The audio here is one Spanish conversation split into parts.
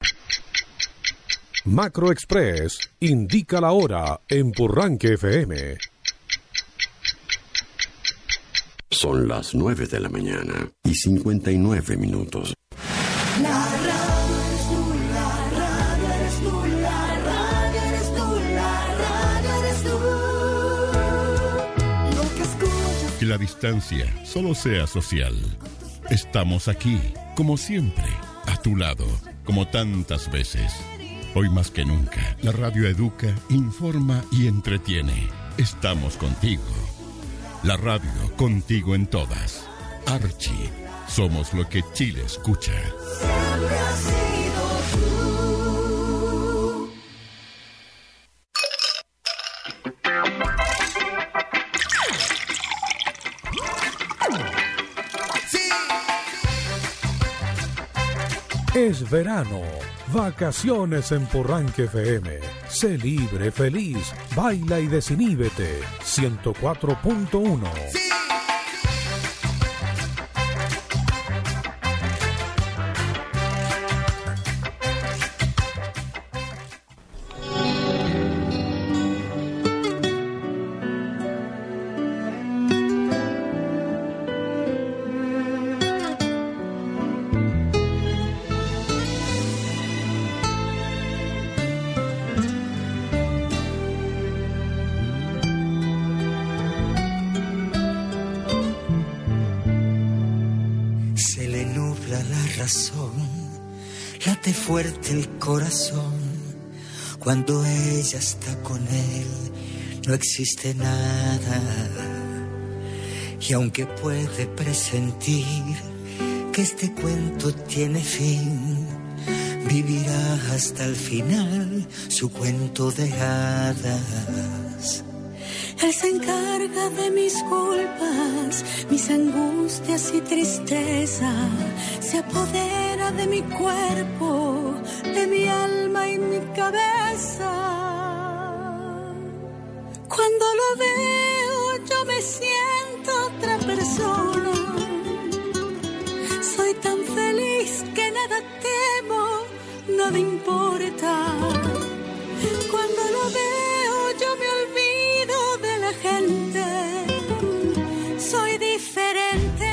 Macro Express indica la hora en Purranque FM. Son las 9 de la mañana y 59 minutos. La radio eres tú, la radio eres tú, la radio eres tú, la radio eres tú. Lo que escuchas. Que la distancia solo sea social. Estamos aquí, como siempre, a tu lado, como tantas veces. Hoy más que nunca, la radio educa, informa y entretiene. Estamos contigo. La radio contigo en todas. Archie, somos lo que Chile escucha. Siempre has sido tú. Sí. Es verano. Vacaciones en Purranque FM. Sé libre, feliz, baila y desiníbete. 104.1. Sí. Late fuerte el corazón cuando ella está con él, no existe nada. Y aunque puede presentir que este cuento tiene fin, vivirá hasta el final su cuento de hadas. Él se encarga de mis culpas, mis angustias y tristeza. Se apodera de mi cuerpo, de mi alma y mi cabeza. Cuando lo veo yo me siento otra persona. Soy tan feliz que nada temo, nada importa. Cuando lo veo yo me olvido de la gente. Soy diferente.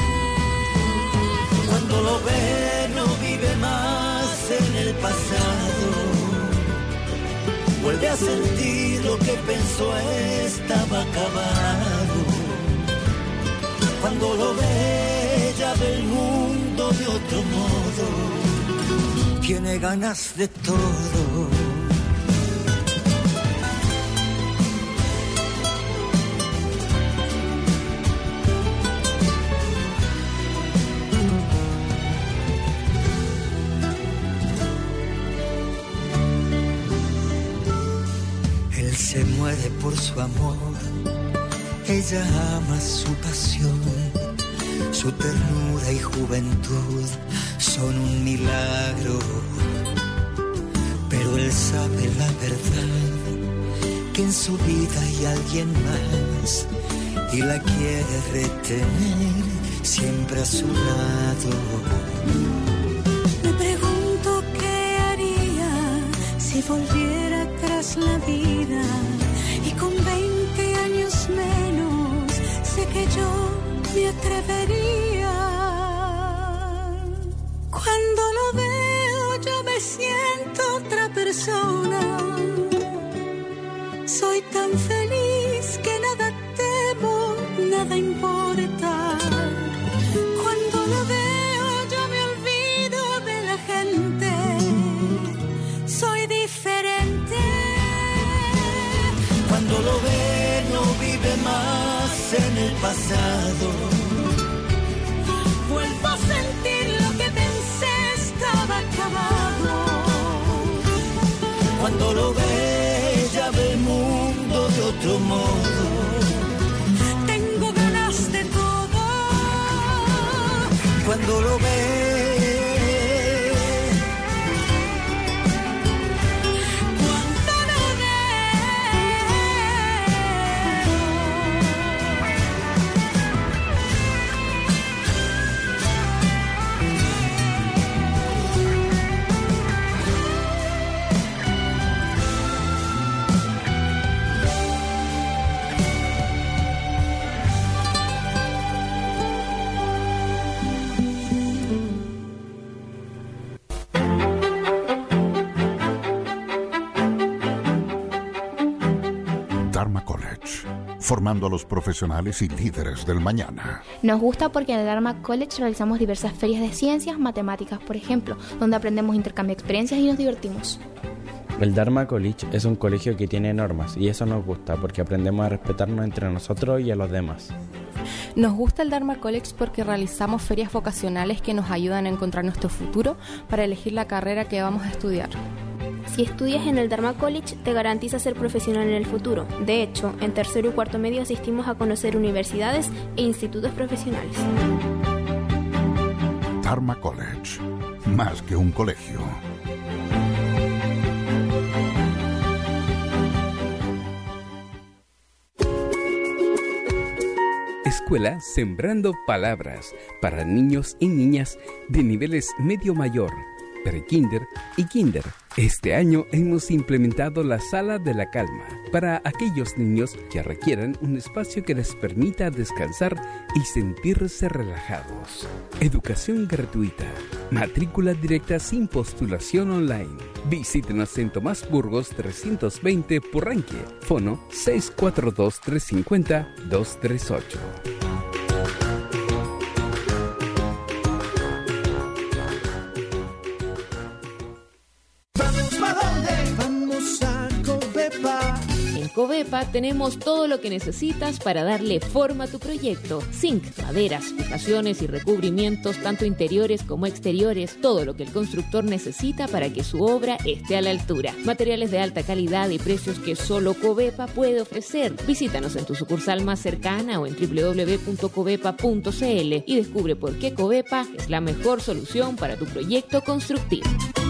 Cuando lo ve no vive más en el pasado. Vuelve a sentir lo que pensó estaba acabado. Cuando lo ve ya ve el mundo de otro modo. Tiene ganas de todo. Se muere por su amor, ella ama su pasión, su ternura y juventud son un milagro, pero él sabe la verdad, que en su vida hay alguien más y la quiere retener siempre a su lado. Me pregunto qué haría si volviera atrás la vida y con 20 años menos sé que yo me atrevería. Cuando lo veo yo me siento otra persona. Soy tan feliz que nada temo, nada importa. Cuando lo veo yo me olvido de la gente. Soy diferente. Cuando lo ve no vive más en el pasado. Vuelvo a sentir lo que pensé estaba acabado. Cuando lo ve ya ve el mundo de otro modo. Tengo ganas de todo. Cuando lo ve Dharma College, formando a los profesionales y líderes del mañana. Nos gusta porque en el Dharma College realizamos diversas ferias de ciencias, matemáticas, por ejemplo, donde aprendemos intercambio de experiencias y nos divertimos. El Dharma College es un colegio que tiene normas y eso nos gusta porque aprendemos a respetarnos entre nosotros y a los demás. Nos gusta el Dharma College porque realizamos ferias vocacionales que nos ayudan a encontrar nuestro futuro para elegir la carrera que vamos a estudiar. Si estudias en el Dharma College, te garantiza ser profesional en el futuro. De hecho, en tercero y cuarto medio asistimos a conocer universidades e institutos profesionales. Dharma College, más que un colegio. Escuela Sembrando Palabras para niños y niñas de niveles medio mayor, pre-kinder y kinder. Este año hemos implementado la Sala de la Calma para aquellos niños que requieran un espacio que les permita descansar y sentirse relajados. Educación gratuita, matrícula directa sin postulación online. Visítenos en Tomás Burgos 320 Purranque, fono 642-350-238. Covepa tenemos todo lo que necesitas para darle forma a tu proyecto. Zinc, maderas, fijaciones y recubrimientos, tanto interiores como exteriores, todo lo que el constructor necesita para que su obra esté a la altura. Materiales de alta calidad y precios que solo Covepa puede ofrecer. Visítanos en tu sucursal más cercana o en www.covepa.cl y descubre por qué Covepa es la mejor solución para tu proyecto constructivo.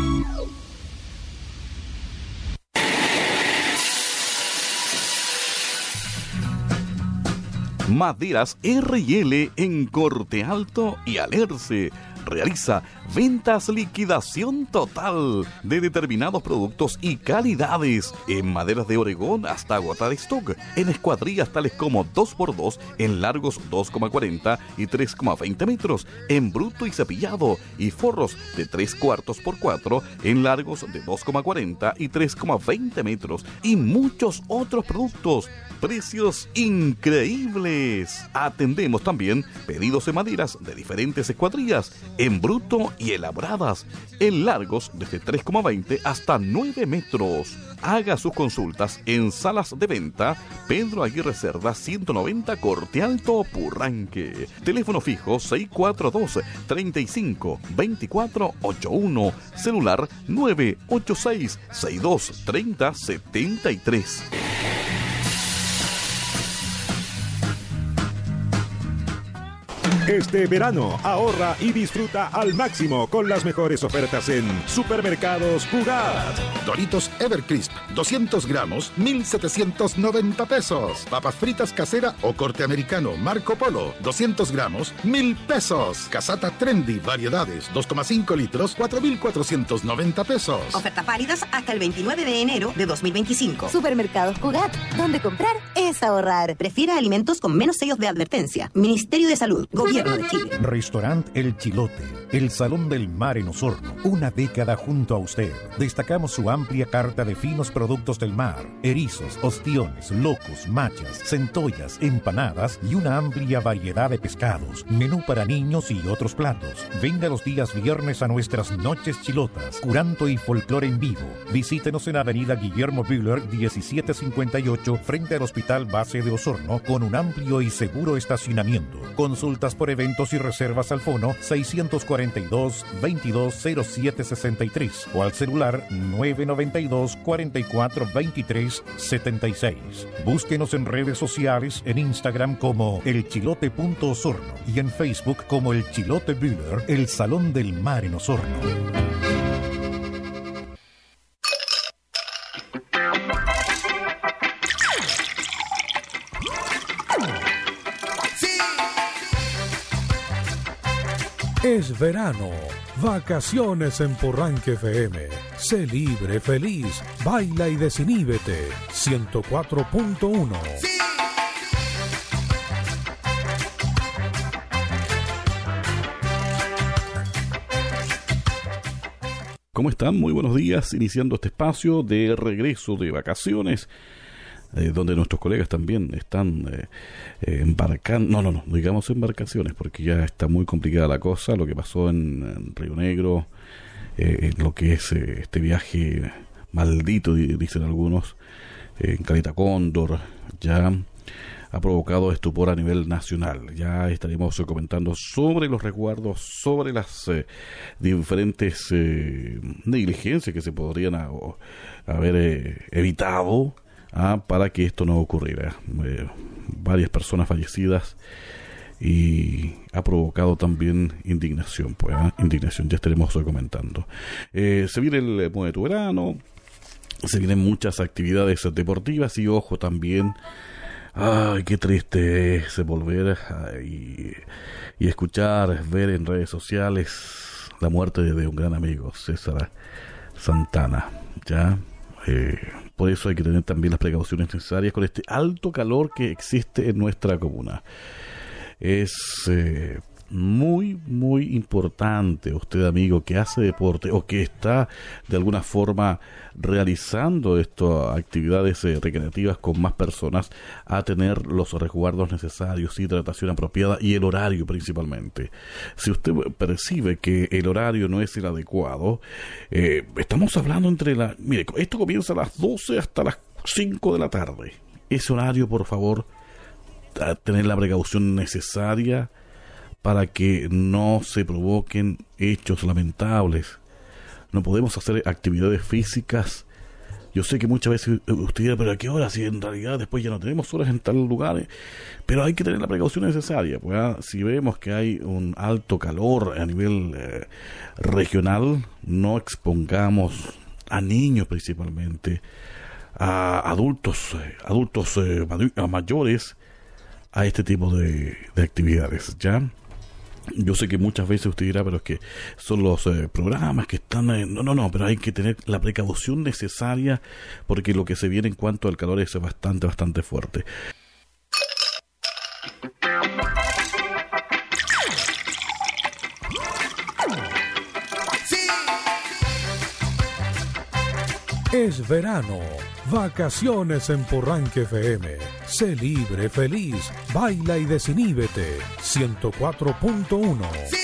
Maderas R&L en Corte Alto y Alerce. Realiza ventas liquidación total de determinados productos y calidades en maderas de Oregón hasta agotar stock, en escuadrillas tales como 2x2 en largos 2,40 y 3,20 metros, en bruto y cepillado, y forros de 3/4x4 en largos de 2,40 y 3,20 metros, y muchos otros productos. Precios increíbles. Atendemos también pedidos de maderas de diferentes escuadrillas, en bruto y elaboradas, en largos desde 3,20 hasta 9 metros. Haga sus consultas en salas de venta Pedro Aguirre Cerda 190 Corte Alto Purranque. Teléfono fijo 642-35-2481. Celular 986-6230-73. Este verano ahorra y disfruta al máximo con las mejores ofertas en Supermercados Jugar. Doritos Evercrisp, 200 gramos, 1,790 pesos. Papas fritas casera o corte americano Marco Polo, 200 gramos, 1,000 pesos. Casata Trendy, variedades, 2,5 litros, 4,490 pesos. Ofertas válidas hasta el 29 de enero de 2025. Supermercados Cugat, donde comprar es ahorrar. Prefiera alimentos con menos sellos de advertencia. Ministerio de Salud, Gobierno de Chile. Restaurant El Chilote, el Salón del Mar en Osorno. Una década junto a usted. Destacamos su amplia carta de finos productos del mar: erizos, ostiones, locos, machas, centollas, empanadas y una amplia variedad de pescados. Menú para niños y otros platos. Venga los días viernes a nuestras noches chilotas, curanto y folclore en vivo. Visítenos en Avenida Guillermo Bühler 1758 frente al Hospital Base de Osorno, con un amplio y seguro estacionamiento. Consultas por eventos y reservas al fono 642-220763 o al celular 992-442376. Búsquenos en redes sociales, en Instagram como elchilote.osorno y en Facebook como El Chilote Bühler, el Salón del Mar en Osorno. Es verano, vacaciones en Purranque FM. Sé libre, feliz, baila y desiníbete. 104.1. ¡Sí! ¿Cómo están? Muy buenos días, iniciando este espacio de regreso de vacaciones. donde nuestros colegas también están embarcando, no digamos embarcaciones, porque ya está muy complicada la cosa, lo que pasó en Río Negro, en lo que es este viaje maldito, dicen algunos, en Caleta Cóndor, ya ha provocado estupor a nivel nacional. Ya estaremos comentando sobre los resguardos, sobre las diferentes negligencias que se podrían haber evitado para que esto no ocurriera. Varias personas fallecidas y ha provocado también indignación, indignación, ya estaremos comentando. Se viene el Mueve tu Verano, se vienen muchas actividades deportivas y ojo también, ay, qué triste es volver y escuchar, ver en redes sociales la muerte de un gran amigo, César Santana, ya. Por eso hay que tener también las precauciones necesarias con este alto calor que existe en nuestra comuna. Es muy, muy importante, usted amigo que hace deporte o que está de alguna forma realizando estas actividades recreativas con más personas, a tener los resguardos necesarios, hidratación apropiada y el horario principalmente. Si usted percibe que el horario no es el adecuado, estamos hablando mire, esto comienza a las 12 hasta las 5 de la tarde. Ese horario, por favor, a tener la precaución necesaria para que no se provoquen hechos lamentables. No podemos hacer actividades físicas. Yo sé que muchas veces usted dirá, pero ¿a qué hora? Si en realidad después ya no tenemos horas en tal lugar. Pero hay que tener la precaución necesaria. Pues, si vemos que hay un alto calor a nivel regional, no expongamos a niños principalmente, a adultos mayores, a este tipo de actividades, ¿ya? Yo sé que muchas veces usted dirá, pero es que son los programas que están... No, pero hay que tener la precaución necesaria porque lo que se viene en cuanto al calor es bastante fuerte. Es verano, vacaciones en Porranque FM. Sé libre, feliz, baila y desiníbete. 104.1.